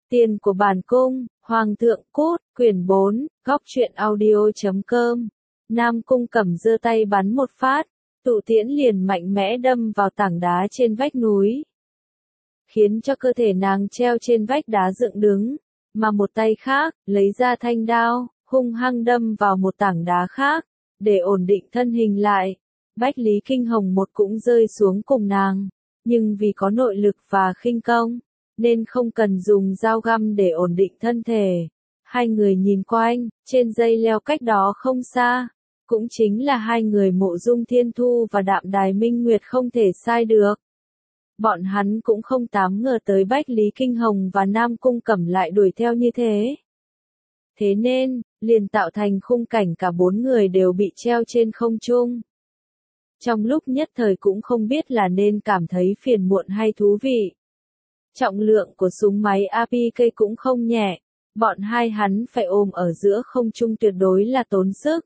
Tiền của bản cung, Hoàng thượng cút, quyển 4, góc truyện audio.com. Nam Cung Cẩm giơ tay bắn một phát, tụ tiễn liền mạnh mẽ đâm vào tảng đá trên vách núi, khiến cho cơ thể nàng treo trên vách đá dựng đứng, mà một tay khác, lấy ra thanh đao, hung hăng đâm vào một tảng đá khác, để ổn định thân hình lại. Bách Lý Kinh Hồng một cũng rơi xuống cùng nàng, nhưng vì có nội lực và khinh công, nên không cần dùng dao găm để ổn định thân thể. Hai người nhìn quanh, trên dây leo cách đó không xa, cũng chính là hai người Mộ Dung Thiên Thu và Đạm Đài Minh Nguyệt không thể sai được. Bọn hắn cũng không dám ngờ tới Bách Lý Kinh Hồng và Nam Cung Cẩm lại đuổi theo như thế. Thế nên, liền tạo thành khung cảnh cả bốn người đều bị treo trên không trung. Trong lúc nhất thời cũng không biết là nên cảm thấy phiền muộn hay thú vị. Trọng lượng của súng máy APK cũng không nhẹ, bọn hai hắn phải ôm ở giữa không trung tuyệt đối là tốn sức.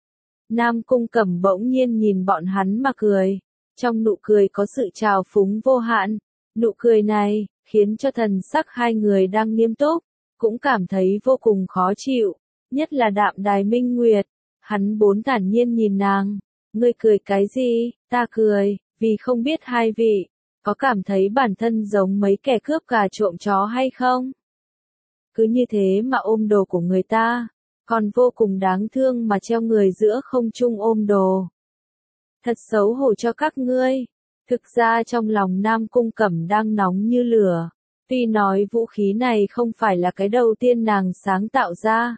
Nam Cung Cẩm bỗng nhiên nhìn bọn hắn mà cười, trong nụ cười có sự trào phúng vô hạn. Nụ cười này, khiến cho thần sắc hai người đang nghiêm túc, cũng cảm thấy vô cùng khó chịu, nhất là Đạm Đài Minh Nguyệt. Hắn bốn thản nhiên nhìn nàng, ngươi cười cái gì? Ta cười, vì không biết hai vị có cảm thấy bản thân giống mấy kẻ cướp gà trộm chó hay không? Cứ như thế mà ôm đồ của người ta, còn vô cùng đáng thương mà treo người giữa không trung ôm đồ. Thật xấu hổ cho các ngươi. Thực ra trong lòng Nam Cung Cẩm đang nóng như lửa, tuy nói vũ khí này không phải là cái đầu tiên nàng sáng tạo ra,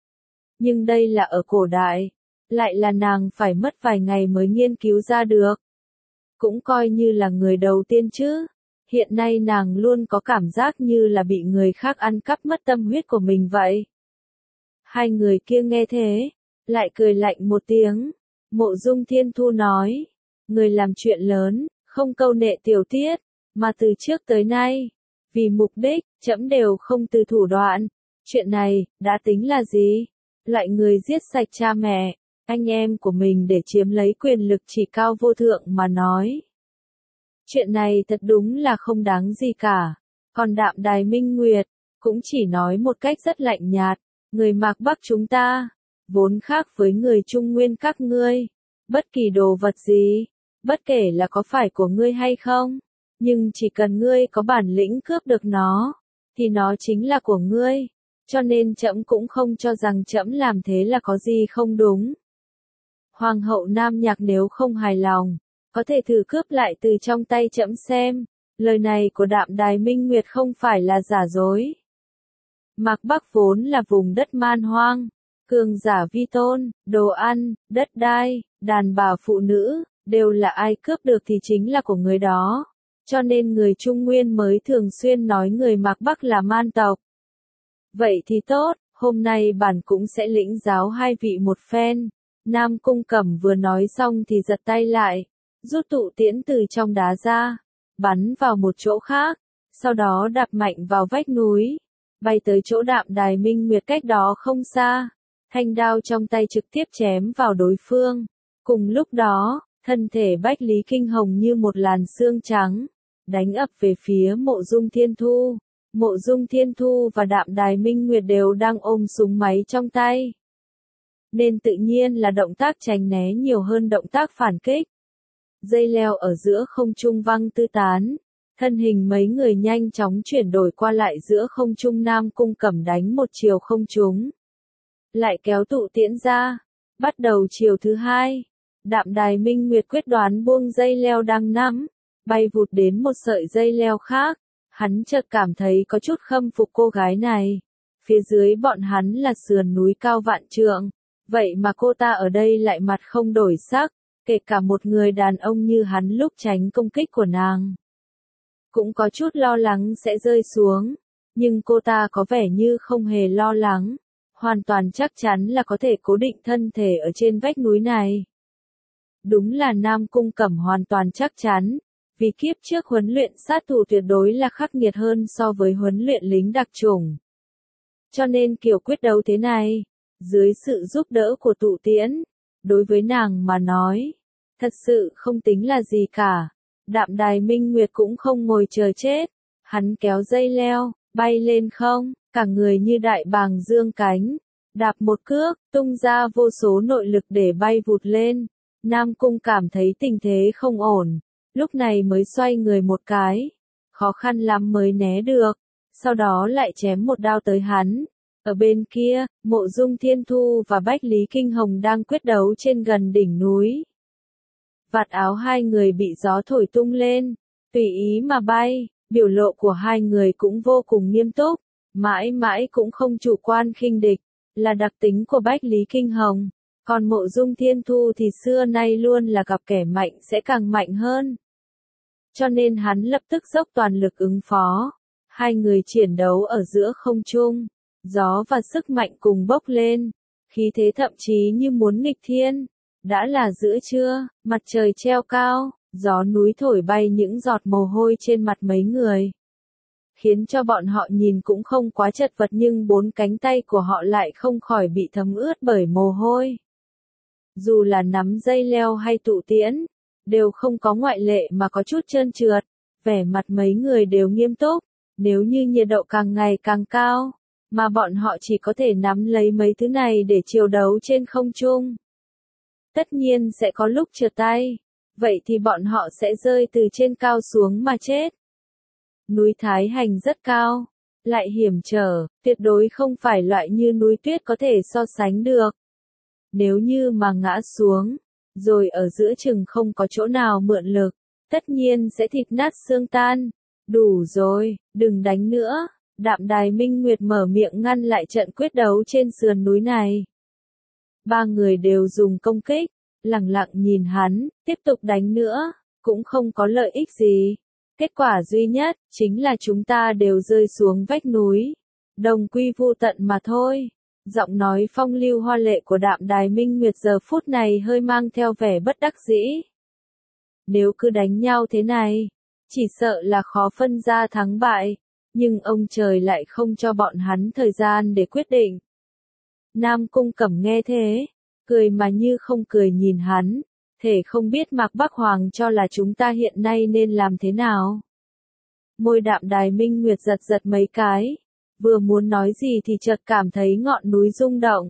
nhưng đây là ở cổ đại, lại là nàng phải mất vài ngày mới nghiên cứu ra được. Cũng coi như là người đầu tiên chứ. Hiện nay nàng luôn có cảm giác như là bị người khác ăn cắp mất tâm huyết của mình vậy. Hai người kia nghe thế, lại cười lạnh một tiếng. Mộ Dung Thiên Thu nói, người làm chuyện lớn, không câu nệ tiểu tiết, mà từ trước tới nay, vì mục đích, trẫm đều không từ thủ đoạn. Chuyện này, đã tính là gì? Loại người giết sạch cha mẹ, anh em của mình để chiếm lấy quyền lực chỉ cao vô thượng mà nói. Chuyện này thật đúng là không đáng gì cả. Còn Đạm Đài Minh Nguyệt, cũng chỉ nói một cách rất lạnh nhạt, người Mạc Bắc chúng ta, vốn khác với người Trung Nguyên các ngươi. Bất kỳ đồ vật gì, bất kể là có phải của ngươi hay không, nhưng chỉ cần ngươi có bản lĩnh cướp được nó, thì nó chính là của ngươi. Cho nên trẫm cũng không cho rằng trẫm làm thế là có gì không đúng. Hoàng hậu Nam Nhạc nếu không hài lòng, có thể thử cướp lại từ trong tay trẫm xem. Lời này của Đạm Đài Minh Nguyệt không phải là giả dối. Mạc Bắc vốn là vùng đất man hoang, cường giả vi tôn, đồ ăn, đất đai, đàn bà phụ nữ, đều là ai cướp được thì chính là của người đó. Cho nên người Trung Nguyên mới thường xuyên nói người Mạc Bắc là man tộc. Vậy thì tốt, hôm nay bản cũng sẽ lĩnh giáo hai vị một phen. Nam Cung Cẩm vừa nói xong thì giật tay lại, rút tụ tiễn từ trong đá ra, bắn vào một chỗ khác, sau đó đạp mạnh vào vách núi, bay tới chỗ Đạm Đài Minh Nguyệt cách đó không xa. Thanh đao trong tay trực tiếp chém vào đối phương. Cùng lúc đó, thân thể Bách Lý Kinh Hồng như một làn sương trắng, đánh ập về phía Mộ Dung Thiên Thu. Mộ Dung Thiên Thu và Đạm Đài Minh Nguyệt đều đang ôm súng máy trong tay, nên tự nhiên là động tác tránh né nhiều hơn động tác phản kích. Dây leo ở giữa không trung văng tứ tán, thân hình mấy người nhanh chóng chuyển đổi qua lại giữa không trung. Nam Cung Cẩm đánh một chiều không trúng, lại kéo tụ tiễn ra, bắt đầu chiều thứ hai. Đạm Đài Minh Nguyệt quyết đoán buông dây leo đang nắm, bay vụt đến một sợi dây leo khác. Hắn chợt cảm thấy có chút khâm phục cô gái này. Phía dưới bọn hắn là sườn núi cao vạn trượng, vậy mà cô ta ở đây lại mặt không đổi sắc, kể cả một người đàn ông như hắn lúc tránh công kích của nàng, cũng có chút lo lắng sẽ rơi xuống, nhưng cô ta có vẻ như không hề lo lắng, hoàn toàn chắc chắn là có thể cố định thân thể ở trên vách núi này. Đúng là Nam Cung Cẩm hoàn toàn chắc chắn, vì kiếp trước huấn luyện sát thủ tuyệt đối là khắc nghiệt hơn so với huấn luyện lính đặc chủng. Cho nên kiểu quyết đấu thế này, dưới sự giúp đỡ của tụ tiễn, đối với nàng mà nói, thật sự không tính là gì cả. Đạm Đài Minh Nguyệt cũng không ngồi chờ chết, hắn kéo dây leo, bay lên không, cả người như đại bàng dương cánh, đạp một cước, tung ra vô số nội lực để bay vụt lên. Nam Cung cảm thấy tình thế không ổn, lúc này mới xoay người một cái, khó khăn lắm mới né được, sau đó lại chém một đao tới hắn. Ở bên kia, Mộ Dung Thiên Thu và Bách Lý Kinh Hồng đang quyết đấu trên gần đỉnh núi. Vạt áo hai người bị gió thổi tung lên, tùy ý mà bay, biểu lộ của hai người cũng vô cùng nghiêm túc, mãi mãi cũng không chủ quan khinh địch, là đặc tính của Bách Lý Kinh Hồng. Còn Mộ Dung Thiên Thu thì xưa nay luôn là gặp kẻ mạnh sẽ càng mạnh hơn. Cho nên hắn lập tức dốc toàn lực ứng phó. Hai người chiến đấu ở giữa không trung, gió và sức mạnh cùng bốc lên, khí thế thậm chí như muốn nghịch thiên. Đã là giữa trưa, mặt trời treo cao, gió núi thổi bay những giọt mồ hôi trên mặt mấy người, khiến cho bọn họ nhìn cũng không quá chật vật, nhưng bốn cánh tay của họ lại không khỏi bị thấm ướt bởi mồ hôi. Dù là nắm dây leo hay tụ tiễn, đều không có ngoại lệ mà có chút trơn trượt, vẻ mặt mấy người đều nghiêm túc, nếu như nhiệt độ càng ngày càng cao, mà bọn họ chỉ có thể nắm lấy mấy thứ này để chiêu đấu trên không trung. Tất nhiên sẽ có lúc trượt tay, vậy thì bọn họ sẽ rơi từ trên cao xuống mà chết. Núi Thái Hành rất cao, lại hiểm trở, tuyệt đối không phải loại như núi tuyết có thể so sánh được. Nếu như mà ngã xuống, rồi ở giữa chừng không có chỗ nào mượn lực, tất nhiên sẽ thịt nát xương tan. Đủ rồi, đừng đánh nữa. Đạm Đài Minh Nguyệt mở miệng ngăn lại trận quyết đấu trên sườn núi này. Ba người đều dùng công kích, lẳng lặng nhìn hắn, tiếp tục đánh nữa, cũng không có lợi ích gì. Kết quả duy nhất, chính là chúng ta đều rơi xuống vách núi. Đồng quy vu tận mà thôi. Giọng nói phong lưu hoa lệ của Đạm Đài Minh Nguyệt giờ phút này hơi mang theo vẻ bất đắc dĩ. Nếu cứ đánh nhau thế này, chỉ sợ là khó phân ra thắng bại, nhưng ông trời lại không cho bọn hắn thời gian để quyết định. Nam Cung Cẩm nghe thế, cười mà như không cười nhìn hắn, thể không biết Mạc Bắc Hoàng cho là chúng ta hiện nay nên làm thế nào. Môi Đạm Đài Minh Nguyệt giật giật mấy cái, vừa muốn nói gì thì chợt cảm thấy ngọn núi rung động.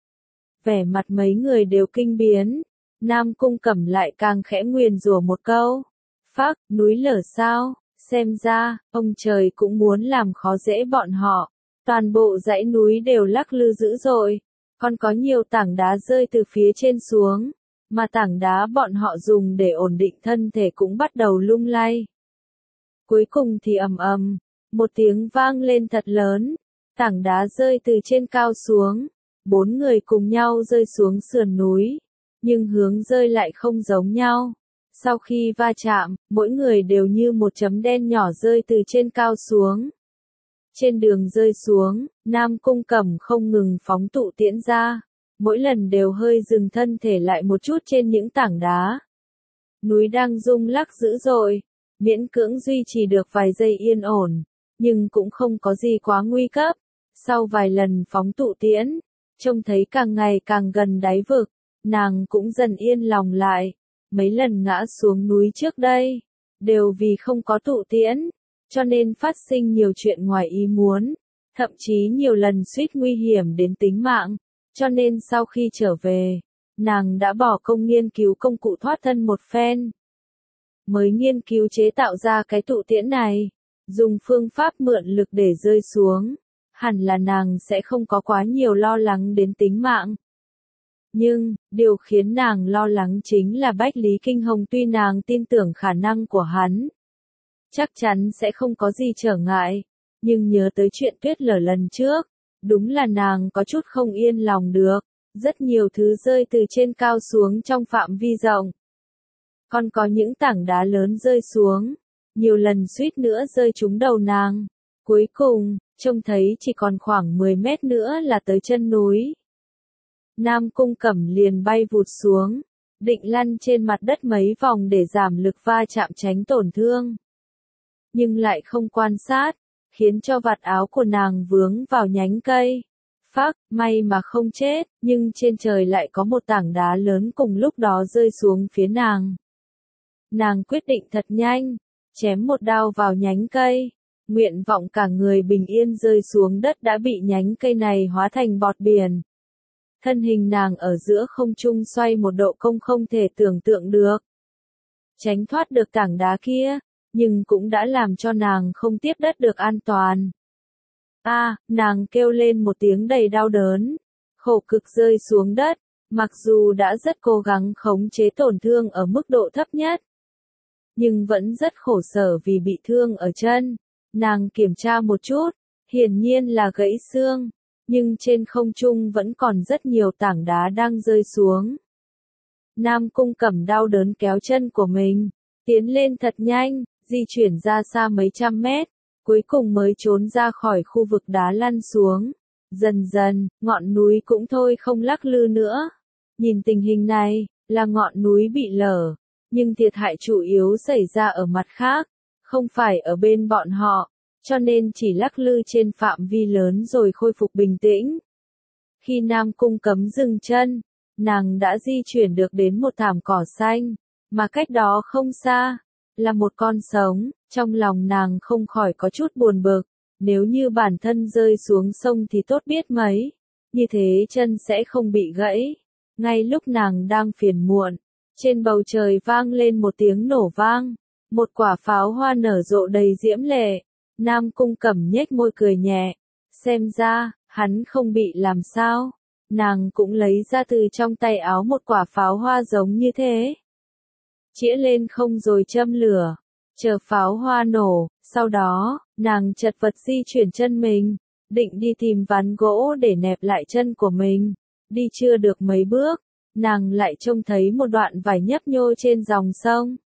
Vẻ mặt mấy người đều kinh biến, Nam Cung Cẩm lại càng khẽ nguyền rủa một câu. Phác, núi lở sao, xem ra, ông trời cũng muốn làm khó dễ bọn họ. Toàn bộ dãy núi đều lắc lư dữ dội, còn có nhiều tảng đá rơi từ phía trên xuống, mà tảng đá bọn họ dùng để ổn định thân thể cũng bắt đầu lung lay. Cuối cùng thì ầm ầm, một tiếng vang lên thật lớn, tảng đá rơi từ trên cao xuống, bốn người cùng nhau rơi xuống sườn núi, nhưng hướng rơi lại không giống nhau. Sau khi va chạm, mỗi người đều như một chấm đen nhỏ rơi từ trên cao xuống. Trên đường rơi xuống, Nam Cung Cẩm không ngừng phóng tụ tiễn ra, mỗi lần đều hơi dừng thân thể lại một chút trên những tảng đá. Núi đang rung lắc dữ dội, miễn cưỡng duy trì được vài giây yên ổn, nhưng cũng không có gì quá nguy cấp. Sau vài lần phóng tụ tiễn, trông thấy càng ngày càng gần đáy vực, nàng cũng dần yên lòng lại. Mấy lần ngã xuống núi trước đây, đều vì không có tụ tiễn, cho nên phát sinh nhiều chuyện ngoài ý muốn, thậm chí nhiều lần suýt nguy hiểm đến tính mạng, cho nên sau khi trở về, nàng đã bỏ công nghiên cứu công cụ thoát thân một phen. Mới nghiên cứu chế tạo ra cái tụ tiễn này, dùng phương pháp mượn lực để rơi xuống, hẳn là nàng sẽ không có quá nhiều lo lắng đến tính mạng. Nhưng, điều khiến nàng lo lắng chính là Bách Lý Kinh Hồng, tuy nàng tin tưởng khả năng của hắn, chắc chắn sẽ không có gì trở ngại, nhưng nhớ tới chuyện tuyết lở lần trước, đúng là nàng có chút không yên lòng được, rất nhiều thứ rơi từ trên cao xuống trong phạm vi rộng. Còn có những tảng đá lớn rơi xuống, nhiều lần suýt nữa rơi trúng đầu nàng. Cuối cùng, trông thấy chỉ còn khoảng 10 mét nữa là tới chân núi. Nam Cung Cẩm liền bay vụt xuống, định lăn trên mặt đất mấy vòng để giảm lực va chạm tránh tổn thương. Nhưng lại không quan sát, khiến cho vạt áo của nàng vướng vào nhánh cây. Phác, may mà không chết, nhưng trên trời lại có một tảng đá lớn cùng lúc đó rơi xuống phía nàng. Nàng quyết định thật nhanh, chém một đao vào nhánh cây, nguyện vọng cả người bình yên rơi xuống đất đã bị nhánh cây này hóa thành bọt biển. Thân hình nàng ở giữa không trung xoay một độ cong không thể tưởng tượng được. Tránh thoát được tảng đá kia, nhưng cũng đã làm cho nàng không tiếp đất được an toàn. Nàng kêu lên một tiếng đầy đau đớn, khổ cực rơi xuống đất, mặc dù đã rất cố gắng khống chế tổn thương ở mức độ thấp nhất, nhưng vẫn rất khổ sở vì bị thương ở chân. Nàng kiểm tra một chút, hiển nhiên là gãy xương, nhưng trên không trung vẫn còn rất nhiều tảng đá đang rơi xuống. Nam Cung Cẩm đau đớn kéo chân của mình, tiến lên thật nhanh, di chuyển ra xa mấy trăm mét, cuối cùng mới trốn ra khỏi khu vực đá lăn xuống. Dần dần, ngọn núi cũng thôi không lắc lư nữa. Nhìn tình hình này, là ngọn núi bị lở, nhưng thiệt hại chủ yếu xảy ra ở mặt khác, không phải ở bên bọn họ, cho nên chỉ lắc lư trên phạm vi lớn rồi khôi phục bình tĩnh. Khi Nam Cung Cẩm dừng chân, nàng đã di chuyển được đến một thảm cỏ xanh, mà cách đó không xa, là một con sống. Trong lòng nàng không khỏi có chút buồn bực, nếu như bản thân rơi xuống sông thì tốt biết mấy, như thế chân sẽ không bị gãy. Ngay lúc nàng đang phiền muộn, trên bầu trời vang lên một tiếng nổ vang, một quả pháo hoa nở rộ đầy diễm lệ. Nam Cung Cẩm nhếch môi cười nhẹ, xem ra, hắn không bị làm sao. Nàng cũng lấy ra từ trong tay áo một quả pháo hoa giống như thế, chĩa lên không rồi châm lửa, chờ pháo hoa nổ. Sau đó, nàng chật vật di chuyển chân mình, định đi tìm ván gỗ để nẹp lại chân của mình. Đi chưa được mấy bước, nàng lại trông thấy một đoạn vải nhấp nhô trên dòng sông.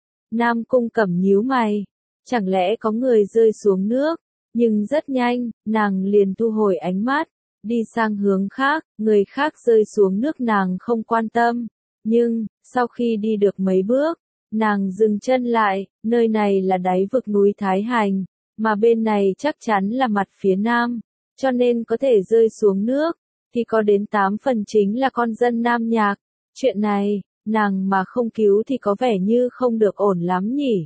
Nam Cung Cẩm nhíu mày, chẳng lẽ có người rơi xuống nước, nhưng rất nhanh, nàng liền thu hồi ánh mắt, đi sang hướng khác. Người khác rơi xuống nước nàng không quan tâm, nhưng, sau khi đi được mấy bước, nàng dừng chân lại. Nơi này là đáy vực núi Thái Hành, mà bên này chắc chắn là mặt phía nam, cho nên có thể rơi xuống nước, thì có đến 8 phần chính là con dân Nam Nhạc. Chuyện này, nàng mà không cứu thì có vẻ như không được ổn lắm nhỉ.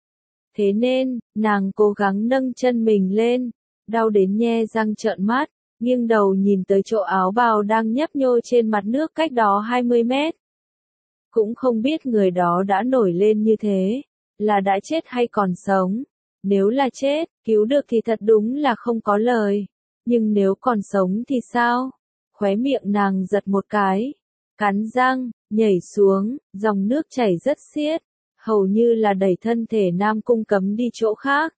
Thế nên, nàng cố gắng nâng chân mình lên, đau đến nhe răng trợn mắt, nghiêng đầu nhìn tới chỗ áo bào đang nhấp nhô trên mặt nước cách đó 20 mét. Cũng không biết người đó đã nổi lên như thế, là đã chết hay còn sống. Nếu là chết, cứu được thì thật đúng là không có lời. Nhưng nếu còn sống thì sao? Khóe miệng nàng giật một cái, cắn răng, nhảy xuống, dòng nước chảy rất xiết, hầu như là đẩy thân thể Nam Cung Cẩm đi chỗ khác.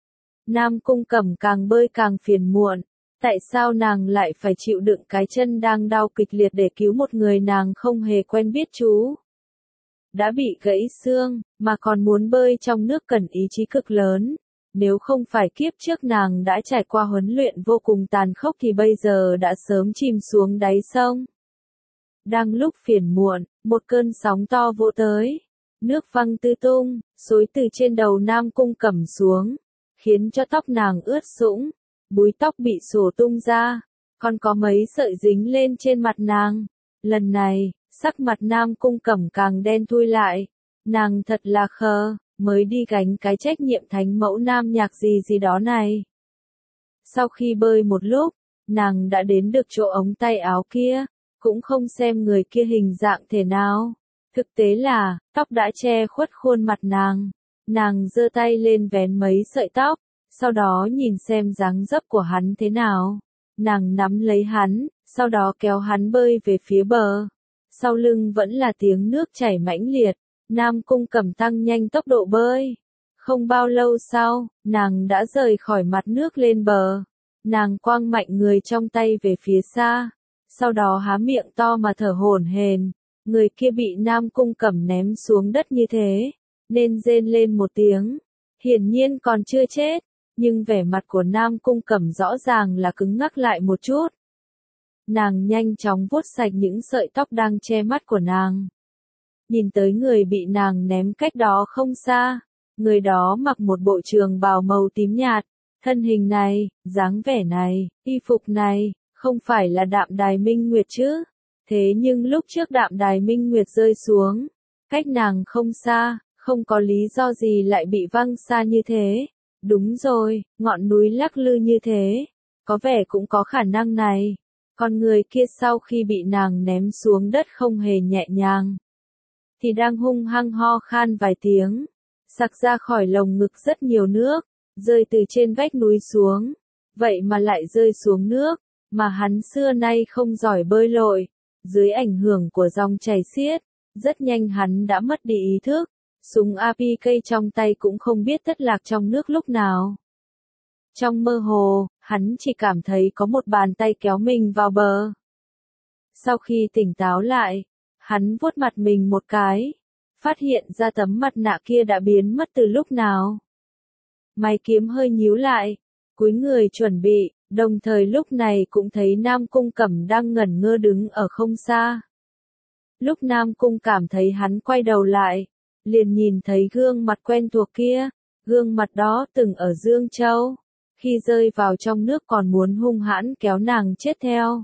Nam Cung Cẩm càng bơi càng phiền muộn, tại sao nàng lại phải chịu đựng cái chân đang đau kịch liệt để cứu một người nàng không hề quen biết chú. Đã bị gãy xương, mà còn muốn bơi trong nước cần ý chí cực lớn. Nếu không phải kiếp trước nàng đã trải qua huấn luyện vô cùng tàn khốc thì bây giờ đã sớm chìm xuống đáy sông. Đang lúc phiền muộn, một cơn sóng to vỗ tới. Nước văng tứ tung, xối từ trên đầu Nam Cung Cẩm xuống, khiến cho tóc nàng ướt sũng, búi tóc bị xổ tung ra, còn có mấy sợi dính lên trên mặt nàng. Lần này, sắc mặt Nam Cung Cẩm càng đen thui lại. Nàng thật là khờ, mới đi gánh cái trách nhiệm thánh mẫu Nam Nhạc gì đó này. Sau khi bơi một lúc, nàng đã đến được chỗ ống tay áo kia, cũng không xem người kia hình dạng thế nào. Thực tế là, tóc đã che khuất khuôn mặt nàng. Nàng giơ tay lên vén mấy sợi tóc, sau đó nhìn xem dáng dấp của hắn thế nào. Nàng nắm lấy hắn, sau đó kéo hắn bơi về phía bờ. Sau lưng vẫn là tiếng nước chảy mãnh liệt. Nam Cung Cẩm tăng nhanh tốc độ bơi. Không bao lâu sau, nàng đã rời khỏi mặt nước lên bờ. Nàng quăng mạnh người trong tay về phía xa, sau đó há miệng to mà thở hổn hển. Người kia bị Nam Cung Cẩm ném xuống đất như thế, nên rên lên một tiếng. Hiển nhiên còn chưa chết, nhưng vẻ mặt của Nam Cung Cẩm rõ ràng là cứng ngắc lại một chút. Nàng nhanh chóng vuốt sạch những sợi tóc đang che mắt của nàng. Nhìn tới người bị nàng ném cách đó không xa. Người đó mặc một bộ trường bào màu tím nhạt. Thân hình này, dáng vẻ này, y phục này, không phải là Đạm Đài Minh Nguyệt chứ. Thế nhưng lúc trước Đạm Đài Minh Nguyệt rơi xuống, cách nàng không xa, không có lý do gì lại bị văng xa như thế. Đúng rồi, ngọn núi lắc lư như thế. Có vẻ cũng có khả năng này. Con người kia sau khi bị nàng ném xuống đất không hề nhẹ nhàng. Thì đang hung hăng ho khan vài tiếng. Sặc ra khỏi lồng ngực rất nhiều nước. Rơi từ trên vách núi xuống. Vậy mà lại rơi xuống nước. Mà hắn xưa nay không giỏi bơi lội. Dưới ảnh hưởng của dòng chảy xiết. Rất nhanh hắn đã mất đi ý thức. Súng APK trong tay cũng không biết thất lạc trong nước lúc nào. Trong mơ hồ, hắn chỉ cảm thấy có một bàn tay kéo mình vào bờ. Sau khi tỉnh táo lại, hắn vuốt mặt mình một cái, phát hiện ra tấm mặt nạ kia đã biến mất từ lúc nào. Mày kiếm hơi nhíu lại, cúi người chuẩn bị, đồng thời lúc này cũng thấy Nam Cung Cẩm đang ngẩn ngơ đứng ở không xa. Lúc Nam Cung cảm thấy hắn quay đầu lại, liền nhìn thấy gương mặt quen thuộc kia, gương mặt đó từng ở Dương Châu. Khi rơi vào trong nước còn muốn hung hãn kéo nàng chết theo.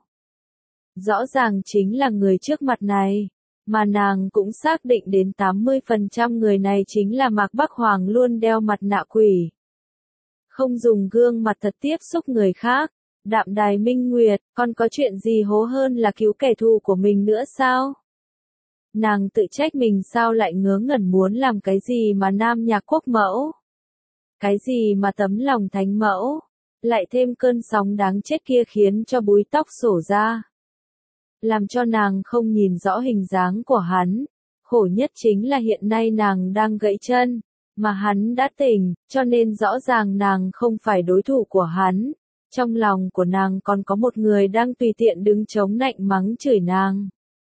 Rõ ràng chính là người trước mặt này, mà nàng cũng xác định đến 80% người này chính là Mạc Bắc Hoàng luôn đeo mặt nạ quỷ. Không dùng gương mặt thật tiếp xúc người khác, Đạm Đài Minh Nguyệt, còn có chuyện gì hố hơn là cứu kẻ thù của mình nữa sao? Nàng tự trách mình sao lại ngớ ngẩn muốn làm cái gì mà Nam Nhạc Quốc mẫu. Cái gì mà tấm lòng thánh mẫu, lại thêm cơn sóng đáng chết kia khiến cho búi tóc xổ ra. Làm cho nàng không nhìn rõ hình dáng của hắn. Khổ nhất chính là hiện nay nàng đang gãy chân, mà hắn đã tỉnh, cho nên rõ ràng nàng không phải đối thủ của hắn. Trong lòng của nàng còn có một người đang tùy tiện đứng chống nạnh mắng chửi nàng.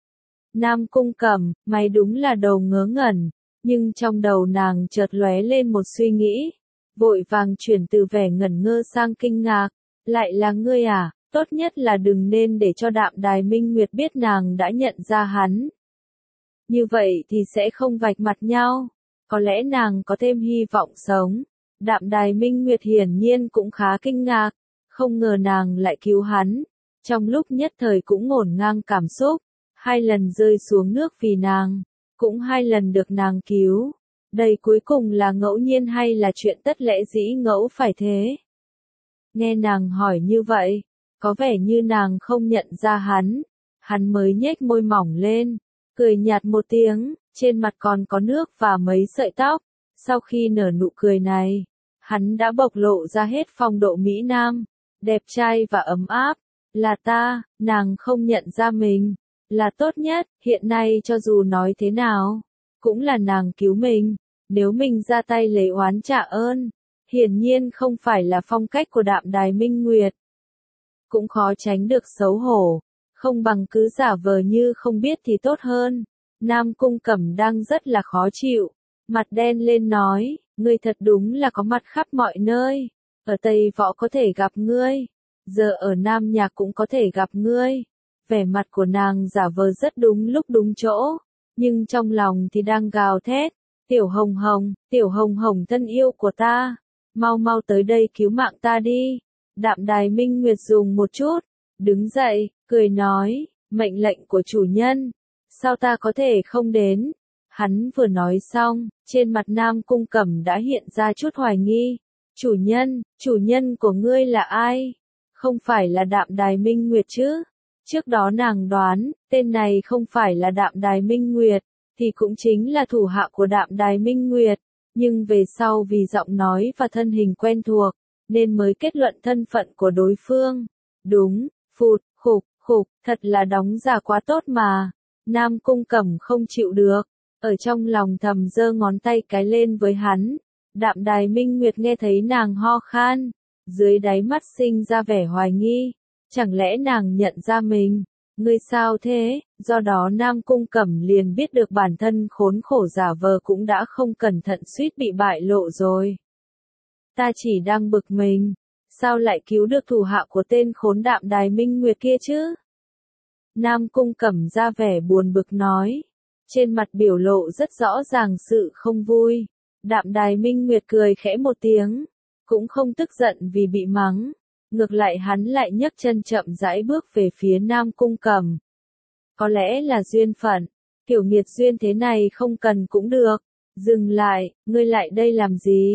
Nam Cung Cẩm, mày đúng là đầu ngớ ngẩn, nhưng trong đầu nàng chợt lóe lên một suy nghĩ. Vội vàng chuyển từ vẻ ngẩn ngơ sang kinh ngạc, lại là ngươi à, tốt nhất là đừng nên để cho Đạm Đài Minh Nguyệt biết nàng đã nhận ra hắn. Như vậy thì sẽ không vạch mặt nhau, có lẽ nàng có thêm hy vọng sống. Đạm Đài Minh Nguyệt hiển nhiên cũng khá kinh ngạc, không ngờ nàng lại cứu hắn. Trong lúc nhất thời cũng ngổn ngang cảm xúc, 2 lần rơi xuống nước vì nàng, cũng 2 lần được nàng cứu. Đây cuối cùng là ngẫu nhiên hay là chuyện tất lẽ dĩ ngẫu phải thế? Nghe nàng hỏi như vậy, có vẻ như nàng không nhận ra hắn mới nhếch môi mỏng lên, cười nhạt một tiếng, trên mặt còn có nước và mấy sợi tóc. Sau khi nở nụ cười này, hắn đã bộc lộ ra hết phong độ Mỹ Nam, đẹp trai và ấm áp. Là ta, nàng không nhận ra mình, là tốt nhất, hiện nay cho dù nói thế nào, cũng là nàng cứu mình. Nếu mình ra tay lấy oán trả ơn, hiển nhiên không phải là phong cách của Đạm Đài Minh Nguyệt. Cũng khó tránh được xấu hổ, không bằng cứ giả vờ như không biết thì tốt hơn. Nam Cung Cẩm đang rất là khó chịu, mặt đen lên nói, ngươi thật đúng là có mặt khắp mọi nơi. Ở Tây Võ có thể gặp ngươi, giờ ở Nam Nhạc cũng có thể gặp ngươi. Vẻ mặt của nàng giả vờ rất đúng lúc đúng chỗ, nhưng trong lòng thì đang gào thét. Tiểu Hồng Hồng thân yêu của ta, mau mau tới đây cứu mạng ta đi. Đạm Đài Minh Nguyệt dùng một chút, đứng dậy, cười nói, mệnh lệnh của chủ nhân, sao ta có thể không đến. Hắn vừa nói xong, trên mặt Nam Cung Cẩm đã hiện ra chút hoài nghi. Chủ nhân của ngươi là ai? Không phải là Đạm Đài Minh Nguyệt chứ? Trước đó nàng đoán, tên này không phải là Đạm Đài Minh Nguyệt, thì cũng chính là thủ hạ của Đạm Đài Minh Nguyệt, nhưng về sau vì giọng nói và thân hình quen thuộc, nên mới kết luận thân phận của đối phương. Đúng, khục, thật là đóng giả quá tốt mà. Nam Cung Cẩm không chịu được, ở trong lòng thầm giơ ngón tay cái lên với hắn. Đạm Đài Minh Nguyệt nghe thấy nàng ho khan, dưới đáy mắt sinh ra vẻ hoài nghi, chẳng lẽ nàng nhận ra mình? Ngươi sao thế? Do đó Nam Cung Cẩm liền biết được bản thân khốn khổ giả vờ cũng đã không cẩn thận suýt bị bại lộ rồi. Ta chỉ đang bực mình, sao lại cứu được thủ hạ của tên khốn Đạm Đài Minh Nguyệt kia chứ? Nam Cung Cẩm ra vẻ buồn bực nói, trên mặt biểu lộ rất rõ ràng sự không vui. Đạm Đài Minh Nguyệt cười khẽ một tiếng, cũng không tức giận vì bị mắng. Ngược lại hắn lại nhấc chân chậm rãi bước về phía Nam Cung Cẩm. Có lẽ là duyên phận, kiểu nghiệt duyên thế này không cần cũng được. Dừng lại, ngươi lại đây làm gì?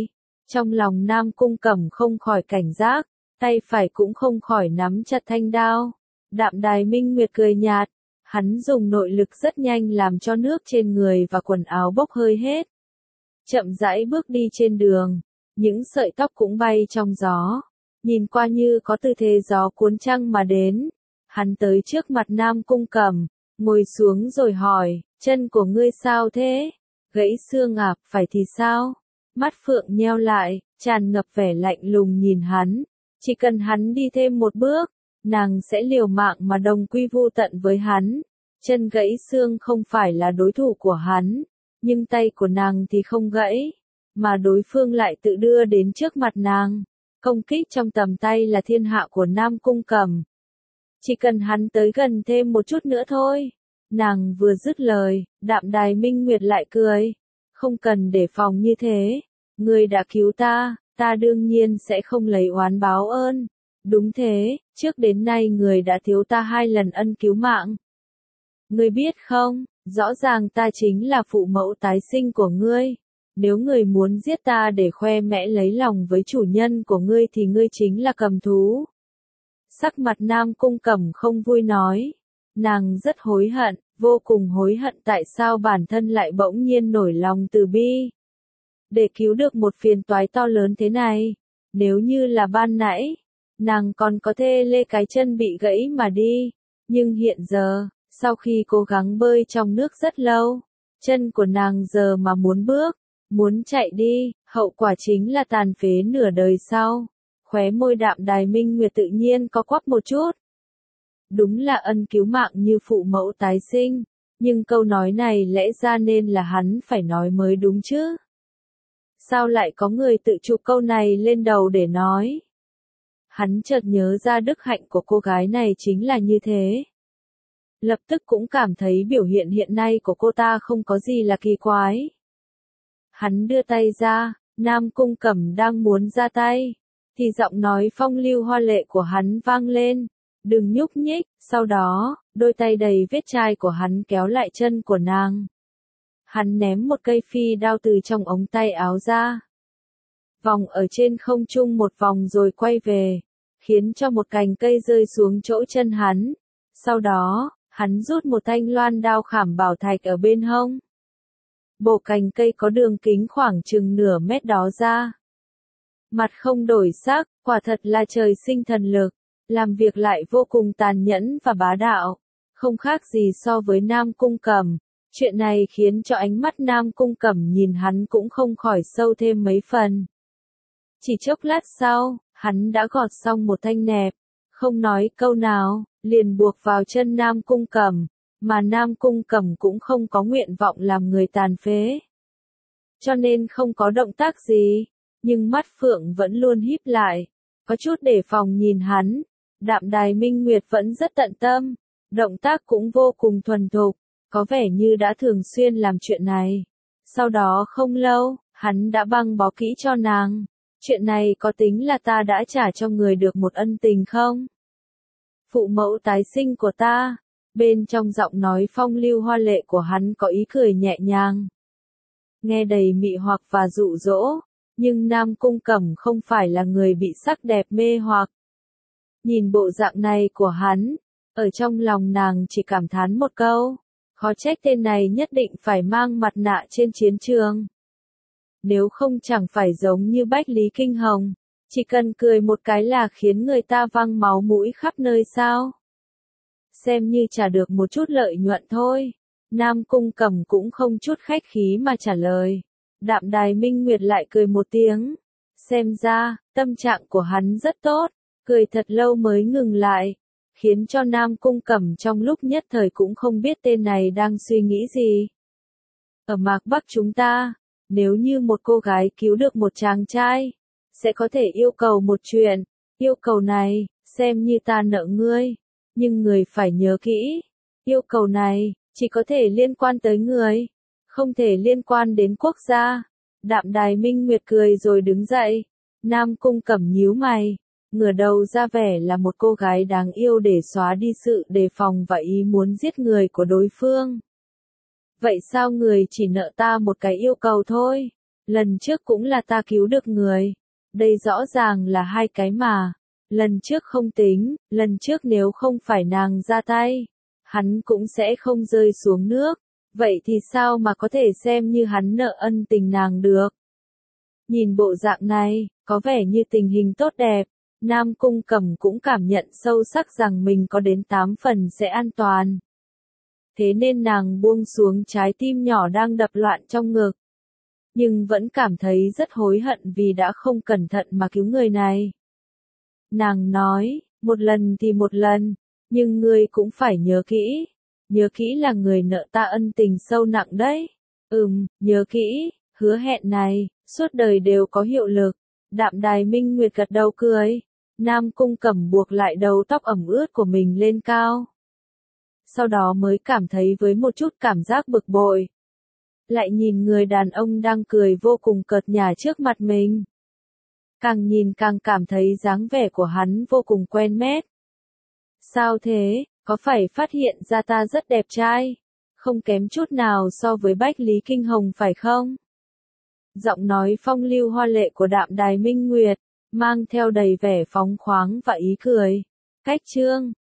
Trong lòng Nam Cung Cẩm không khỏi cảnh giác, tay phải cũng không khỏi nắm chặt thanh đao. Đạm Đài Minh Nguyệt cười nhạt, hắn dùng nội lực rất nhanh làm cho nước trên người và quần áo bốc hơi hết. Chậm rãi bước đi trên đường, những sợi tóc cũng bay trong gió, nhìn qua như có tư thế gió cuốn trăng mà đến. Hắn tới trước mặt Nam Cung Cẩm, ngồi xuống rồi hỏi, chân của ngươi sao thế? Gãy xương à, phải thì sao? Mắt Phượng nheo lại, tràn ngập vẻ lạnh lùng nhìn hắn. Chỉ cần hắn đi thêm một bước, nàng sẽ liều mạng mà đồng quy vu tận với hắn. Chân gãy xương không phải là đối thủ của hắn, nhưng tay của nàng thì không gãy, mà đối phương lại tự đưa đến trước mặt nàng. Công kích trong tầm tay là thiên hạ của Nam Cung Cẩm. Chỉ cần hắn tới gần thêm một chút nữa thôi. Nàng vừa dứt lời, Đạm Đài Minh Nguyệt lại cười. Không cần đề phòng như thế. Ngươi đã cứu ta, ta đương nhiên sẽ không lấy oán báo ơn. Đúng thế, trước đến nay người đã thiếu ta 2 lần ân cứu mạng. Ngươi biết không, rõ ràng ta chính là phụ mẫu tái sinh của ngươi. Nếu ngươi muốn giết ta để khoe mẽ lấy lòng với chủ nhân của ngươi thì ngươi chính là cầm thú. Sắc mặt Nam Cung Cẩm không vui nói. Nàng rất hối hận, vô cùng hối hận tại sao bản thân lại bỗng nhiên nổi lòng từ bi. Để cứu được một phiền toái to lớn thế này, nếu như là ban nãy, nàng còn có thể lê cái chân bị gãy mà đi. Nhưng hiện giờ, sau khi cố gắng bơi trong nước rất lâu, chân của nàng giờ mà muốn bước, muốn chạy đi, hậu quả chính là tàn phế nửa đời sau. Khóe môi Đạm Đài Minh Nguyệt tự nhiên có quắp một chút. Đúng là ân cứu mạng như phụ mẫu tái sinh, nhưng câu nói này lẽ ra nên là hắn phải nói mới đúng chứ. Sao lại có người tự chụp câu này lên đầu để nói? Hắn chợt nhớ ra đức hạnh của cô gái này chính là như thế. Lập tức cũng cảm thấy biểu hiện hiện nay của cô ta không có gì là kỳ quái. Hắn đưa tay ra, Nam Cung Cẩm đang muốn ra tay, thì giọng nói phong lưu hoa lệ của hắn vang lên. Đừng nhúc nhích, sau đó, đôi tay đầy vết chai của hắn kéo lại chân của nàng. Hắn ném một cây phi đao từ trong ống tay áo ra. Vòng ở trên không trung một vòng rồi quay về, khiến cho một cành cây rơi xuống chỗ chân hắn. Sau đó, hắn rút một thanh loan đao khảm bảo thạch ở bên hông. Bộ cành cây có đường kính khoảng chừng nửa mét đó ra. Mặt không đổi sắc, quả thật là trời sinh thần lực, làm việc lại vô cùng tàn nhẫn và bá đạo, không khác gì so với Nam Cung Cẩm. Chuyện này khiến cho ánh mắt Nam Cung Cẩm nhìn hắn cũng không khỏi sâu thêm mấy phần. Chỉ chốc lát sau, hắn đã gọt xong một thanh nẹp, không nói câu nào, liền buộc vào chân Nam Cung Cẩm, mà Nam Cung Cẩm cũng không có nguyện vọng làm người tàn phế. Cho nên không có động tác gì, nhưng mắt Phượng vẫn luôn híp lại, có chút đề phòng nhìn hắn. Đạm Đài Minh Nguyệt vẫn rất tận tâm, động tác cũng vô cùng thuần thục, có vẻ như đã thường xuyên làm chuyện này. Sau đó không lâu, hắn đã băng bó kỹ cho nàng. Chuyện này có tính là ta đã trả cho người được một ân tình không? Phụ mẫu tái sinh của ta. Bên trong giọng nói phong lưu hoa lệ của hắn có ý cười nhẹ nhàng, nghe đầy mị hoặc và dụ dỗ, nhưng Nam Cung Cẩm không phải là người bị sắc đẹp mê hoặc. Nhìn bộ dạng này của hắn, ở trong lòng nàng chỉ cảm thán một câu, khó trách tên này nhất định phải mang mặt nạ trên chiến trường. Nếu không chẳng phải giống như Bách Lý Kinh Hồng, chỉ cần cười một cái là khiến người ta văng máu mũi khắp nơi sao? Xem như trả được một chút lợi nhuận thôi. Nam Cung Cẩm cũng không chút khách khí mà trả lời. Đạm Đài Minh Nguyệt lại cười một tiếng. Xem ra, tâm trạng của hắn rất tốt, cười thật lâu mới ngừng lại, khiến cho Nam Cung Cẩm trong lúc nhất thời cũng không biết tên này đang suy nghĩ gì. Ở Mạc Bắc chúng ta, nếu như một cô gái cứu được một chàng trai, sẽ có thể yêu cầu một chuyện. Yêu cầu này, xem như ta nợ ngươi. Nhưng người phải nhớ kỹ, yêu cầu này, chỉ có thể liên quan tới người, không thể liên quan đến quốc gia. Đạm Đài Minh Nguyệt cười rồi đứng dậy. Nam Cung Cẩm nhíu mày, ngửa đầu ra vẻ là một cô gái đáng yêu để xóa đi sự đề phòng và ý muốn giết người của đối phương. Vậy sao người chỉ nợ ta một cái yêu cầu thôi? Lần trước cũng là ta cứu được người. Đây rõ ràng là hai cái mà. Lần trước không tính, lần trước nếu không phải nàng ra tay, hắn cũng sẽ không rơi xuống nước. Vậy thì sao mà có thể xem như hắn nợ ân tình nàng được? Nhìn bộ dạng này, có vẻ như tình hình tốt đẹp. Nam Cung Cẩm cũng cảm nhận sâu sắc rằng mình có đến 8 phần sẽ an toàn. Thế nên nàng buông xuống trái tim nhỏ đang đập loạn trong ngực. Nhưng vẫn cảm thấy rất hối hận vì đã không cẩn thận mà cứu người này. Nàng nói, một lần thì một lần, nhưng ngươi cũng phải nhớ kỹ là người nợ ta ân tình sâu nặng đấy. Nhớ kỹ, hứa hẹn này, suốt đời đều có hiệu lực. Đạm Đài Minh Nguyệt gật đầu cười. Nam Cung Cẩm buộc lại đầu tóc ẩm ướt của mình lên cao. Sau đó mới cảm thấy với một chút cảm giác bực bội. Lại nhìn người đàn ông đang cười vô cùng cợt nhả trước mặt mình. Càng nhìn càng cảm thấy dáng vẻ của hắn vô cùng quen mét. Sao thế, có phải phát hiện ra ta rất đẹp trai? Không kém chút nào so với Bách Lý Kinh Hồng phải không? Giọng nói phong lưu hoa lệ của Đạm Đài Minh Nguyệt, mang theo đầy vẻ phóng khoáng và ý cười. Cách chương